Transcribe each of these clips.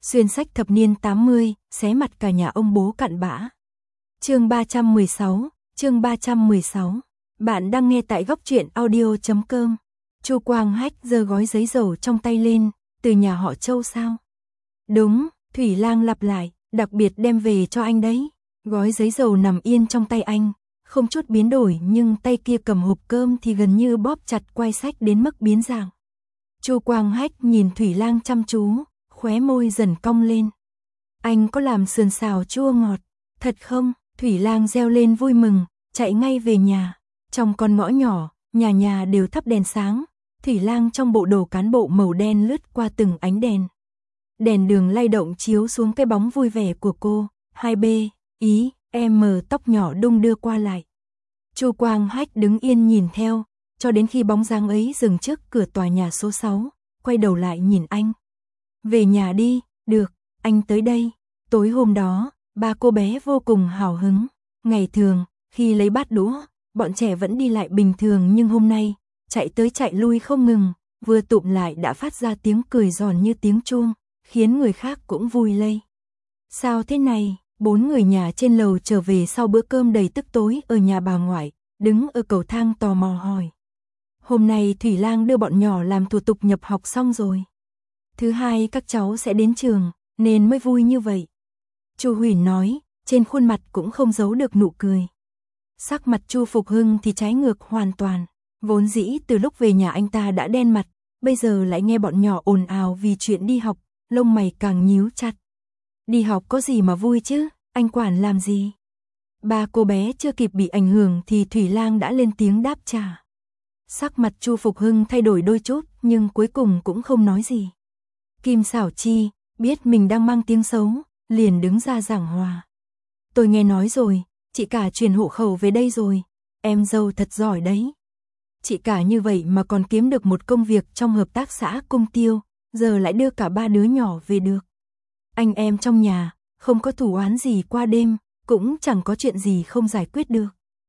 Xuyên sách thập niên 80, xé mặt cả nhà ông bố cặn bã. Chương 316. Bạn đang nghe tại góc truyện audio.com. Chu Quang Hách giơ gói giấy dầu trong tay lên, từ nhà họ Châu sao? Đúng, Thủy Lang lặp lại, đặc biệt đem về cho anh đấy. Gói giấy dầu nằm yên trong tay anh, không chút biến đổi, nhưng tay kia cầm hộp cơm thì gần như bóp chặt quai sách đến mức biến dạng. Chu Quang Hách nhìn Thủy Lang chăm chú, khóe môi dần cong lên. Anh có làm sườn xào chua ngọt, thật không? Thủy Lang reo lên vui mừng, chạy ngay về nhà. Trong con ngõ nhỏ, nhà nhà đều thắp đèn sáng. Thủy Lang trong bộ đồ cán bộ màu đen lướt qua từng ánh đèn. Đèn đường lay động chiếu xuống cái bóng vui vẻ của cô, 2B, ý, M tóc nhỏ đung đưa qua lại. Chu Quang Hách đứng yên nhìn theo, cho đến khi bóng dáng ấy dừng trước cửa tòa nhà số 6, quay đầu lại nhìn anh. Về nhà đi, được, anh tới đây. Tối hôm đó, ba cô bé vô cùng hào hứng. Ngày thường, khi lấy bát đũa, bọn trẻ vẫn đi lại bình thường, nhưng hôm nay, chạy tới chạy lui không ngừng, vừa tụm lại đã phát ra tiếng cười giòn như tiếng chuông, khiến người khác cũng vui lây. Sao thế này? 4 người nhà trên lầu trở về sau bữa cơm đầy tức tối ở nhà bà ngoại, đứng ở cầu thang tò mò hỏi. Hôm nay Thủy Lang đưa bọn nhỏ làm thủ tục nhập học xong rồi. Thứ hai các cháu sẽ đến trường, nên mới vui như vậy. Chu Huỳnh nói, trên khuôn mặt cũng không giấu được nụ cười. Sắc mặt Chu Phục Hưng thì trái ngược hoàn toàn. Vốn dĩ từ lúc về nhà anh ta đã đen mặt, bây giờ lại nghe bọn nhỏ ồn ào vì chuyện đi học, lông mày càng nhíu chặt. Đi học có gì mà vui chứ, anh quản làm gì? Ba cô bé chưa kịp bị ảnh hưởng thì Thủy Lang đã lên tiếng đáp trả. Sắc mặt Chu Phục Hưng thay đổi đôi chút, nhưng cuối cùng cũng không nói gì. Kim Xảo Chi biết mình đang mang tiếng xấu, liền đứng ra giảng hòa. Tôi nghe nói rồi, chị cả chuyển hộ khẩu về đây rồi, em dâu thật giỏi đấy. Chị cả như vậy mà còn kiếm được một công việc trong hợp tác xã Cung Tiêu, giờ lại đưa cả ba đứa nhỏ về được. Anh em trong nhà, không có thù oán gì qua đêm, cũng chẳng có chuyện gì không giải quyết được.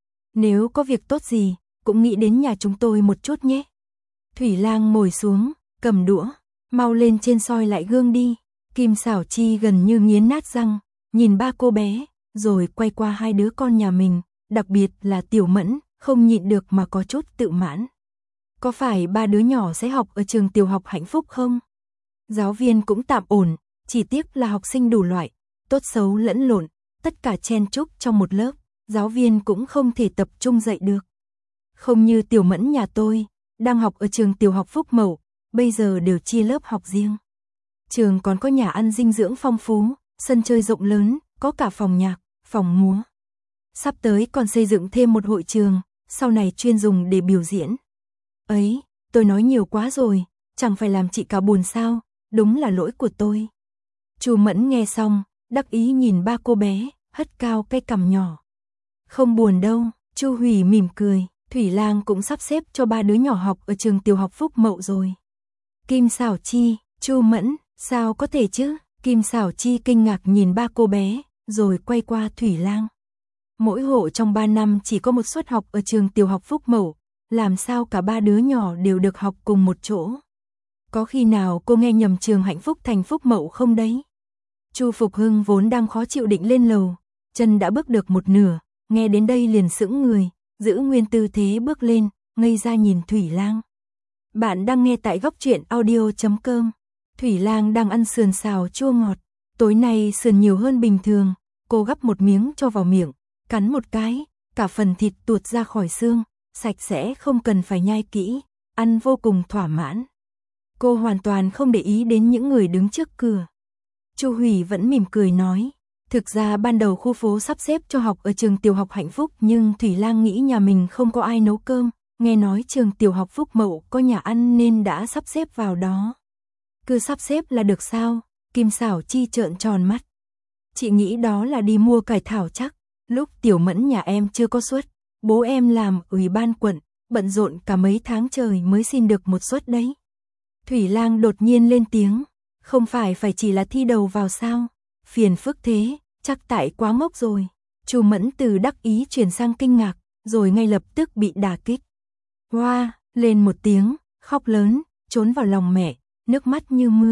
Nếu có việc tốt gì, cũng nghĩ đến nhà chúng tôi một chút nhé. Thủy Lang ngồi xuống, cầm đũa, mau lên trên soi lại gương đi. Kim Xảo Chi gần như nghiến nát răng, nhìn ba cô bé, rồi quay qua hai đứa con nhà mình, đặc biệt là Tiểu Mẫn, không nhịn được mà có chút tự mãn. Có phải ba đứa nhỏ sẽ học ở trường tiểu học Hạnh Phúc không? Giáo viên cũng tạm ổn, chỉ tiếc là học sinh đủ loại, tốt xấu lẫn lộn, tất cả chen chúc trong một lớp, giáo viên cũng không thể tập trung dạy được. Không như Tiểu Mẫn nhà tôi, đang học ở trường tiểu học Phúc Mậu, bây giờ đều chia lớp học riêng. Trường còn có nhà ăn dinh dưỡng phong phú, sân chơi rộng lớn, có cả phòng nhạc, phòng múa. Sắp tới còn xây dựng thêm một hội trường, sau này chuyên dùng để biểu diễn. Ấy, tôi nói nhiều quá rồi, chẳng phải làm chị cả buồn sao, đúng là lỗi của tôi. Chu Mẫn nghe xong, đắc ý nhìn ba cô bé, hất cao cái cằm nhỏ. Không buồn đâu, Chu Hủy mỉm cười, Thủy Lang cũng sắp xếp cho ba đứa nhỏ học ở trường tiểu học Phúc Mậu rồi. Kim Xảo Chi, Chu Mẫn, sao có thể chứ? Kim Xảo Chi kinh ngạc nhìn ba cô bé, rồi quay qua Thủy Lang. Mỗi hộ trong 3 năm chỉ có một suất học ở trường tiểu học Phúc Mậu, làm sao cả ba đứa nhỏ đều được học cùng một chỗ? Có khi nào cô nghe nhầm trường Hạnh Phúc thành Phúc Mậu không đấy? Chu Phục Hưng vốn đang khó chịu định lên lầu, chân đã bước được một nửa, nghe đến đây liền sững người, giữ nguyên tư thế bước lên, ngây ra nhìn Thủy Lang. Bạn đang nghe tại góc truyện audio.com. Thủy Lang đang ăn sườn xào chua ngọt, tối nay sườn nhiều hơn bình thường, cô gắp một miếng cho vào miệng, cắn một cái, cả phần thịt tuột ra khỏi xương, sạch sẽ không cần phải nhai kỹ, ăn vô cùng thỏa mãn. Cô hoàn toàn không để ý đến những người đứng trước cửa. Chu Hủy vẫn mỉm cười nói, thực ra ban đầu khu phố sắp xếp cho học ở trường tiểu học Hạnh Phúc, nhưng Thủy Lang nghĩ nhà mình không có ai nấu cơm, nghe nói trường tiểu học Phúc Mậu có nhà ăn nên đã sắp xếp vào đó. Cứ sắp xếp là được sao? Kim Xảo Chi trợn tròn mắt. Chị nghĩ đó là đi mua cải thảo chắc, lúc Tiểu Mẫn nhà em chưa có suất, bố em làm ủy ban quận, bận rộn cả mấy tháng trời mới xin được một suất đấy. Thủy Lang đột nhiên lên tiếng, không phải chỉ là thi đầu vào sao? Phiền phức thế, chắc tại quá ngốc rồi. Chu Mẫn từ đắc ý chuyển sang kinh ngạc, rồi ngay lập tức bị đả kích. Hoa, lên một tiếng, khóc lớn, trốn vào lòng mẹ, nước mắt như mưa,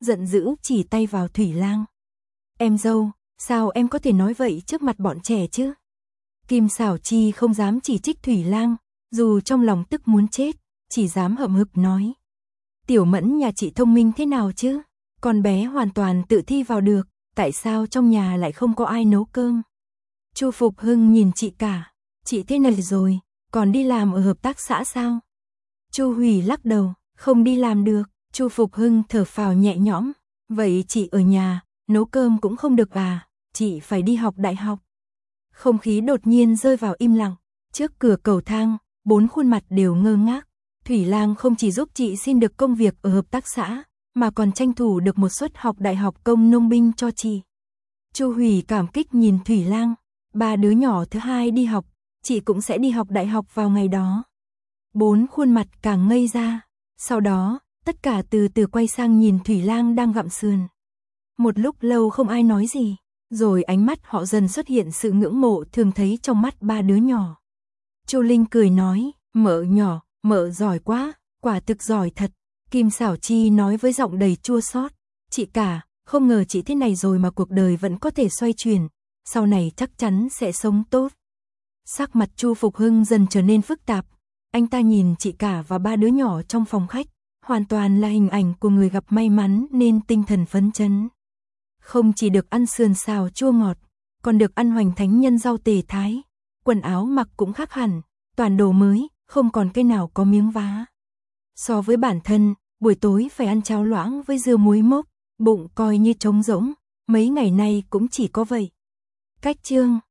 giận dữ chỉ tay vào Thủy Lang. Em dâu, sao em có thể nói vậy trước mặt bọn trẻ chứ? Kim Xảo Chi không dám chỉ trích Thủy Lang, dù trong lòng tức muốn chết, chỉ dám hậm hực nói. Tiểu Mẫn nhà chị thông minh thế nào chứ? Con bé hoàn toàn tự thi vào được, tại sao trong nhà lại không có ai nấu cơm? Chu Phục Hưng nhìn chị cả, chị thế này rồi, còn đi làm ở hợp tác xã sao? Chu Hủy lắc đầu, không đi làm được. Chu Phục Hưng thở phào nhẹ nhõm, vậy chị ở nhà, nấu cơm cũng không được à, chị phải đi học đại học. Không khí đột nhiên rơi vào im lặng, trước cửa cầu thang, 4 khuôn mặt đều ngơ ngác. Thủy Lang không chỉ giúp chị xin được công việc ở hợp tác xã, mà còn tranh thủ được một suất học đại học công nông binh cho chị. Chu Hủy cảm kích nhìn Thủy Lang, 3 đứa nhỏ thứ hai đi học, chị cũng sẽ đi học đại học vào ngày đó. 4 khuôn mặt càng ngây ra, sau đó, tất cả từ từ quay sang nhìn Thủy Lang đang gặm sườn. Một lúc lâu không ai nói gì, rồi ánh mắt họ dần xuất hiện sự ngưỡng mộ thường thấy trong mắt 3 đứa nhỏ. Chu Linh cười nói, mợ nhỏ, mợ giỏi quá, quả thực giỏi thật. Kim Xảo Chi nói với giọng đầy chua xót, chị cả, không ngờ chị thế này rồi mà cuộc đời vẫn có thể xoay chuyển, sau này chắc chắn sẽ sống tốt. Sắc mặt Chu Phục Hưng dần trở nên phức tạp, anh ta nhìn chị cả và 3 đứa nhỏ trong phòng khách, hoàn toàn là hình ảnh của người gặp may mắn nên tinh thần phấn chấn. Không chỉ được ăn sườn xào chua ngọt, còn được ăn hoành thánh nhân rau tề thái, quần áo mặc cũng khác hẳn, toàn đồ mới, không còn cái nào có miếng vá. So với bản thân, buổi tối phải ăn cháo loãng với dưa muối mốc, bụng coi như trống rỗng, mấy ngày nay cũng chỉ có vậy. Cách chương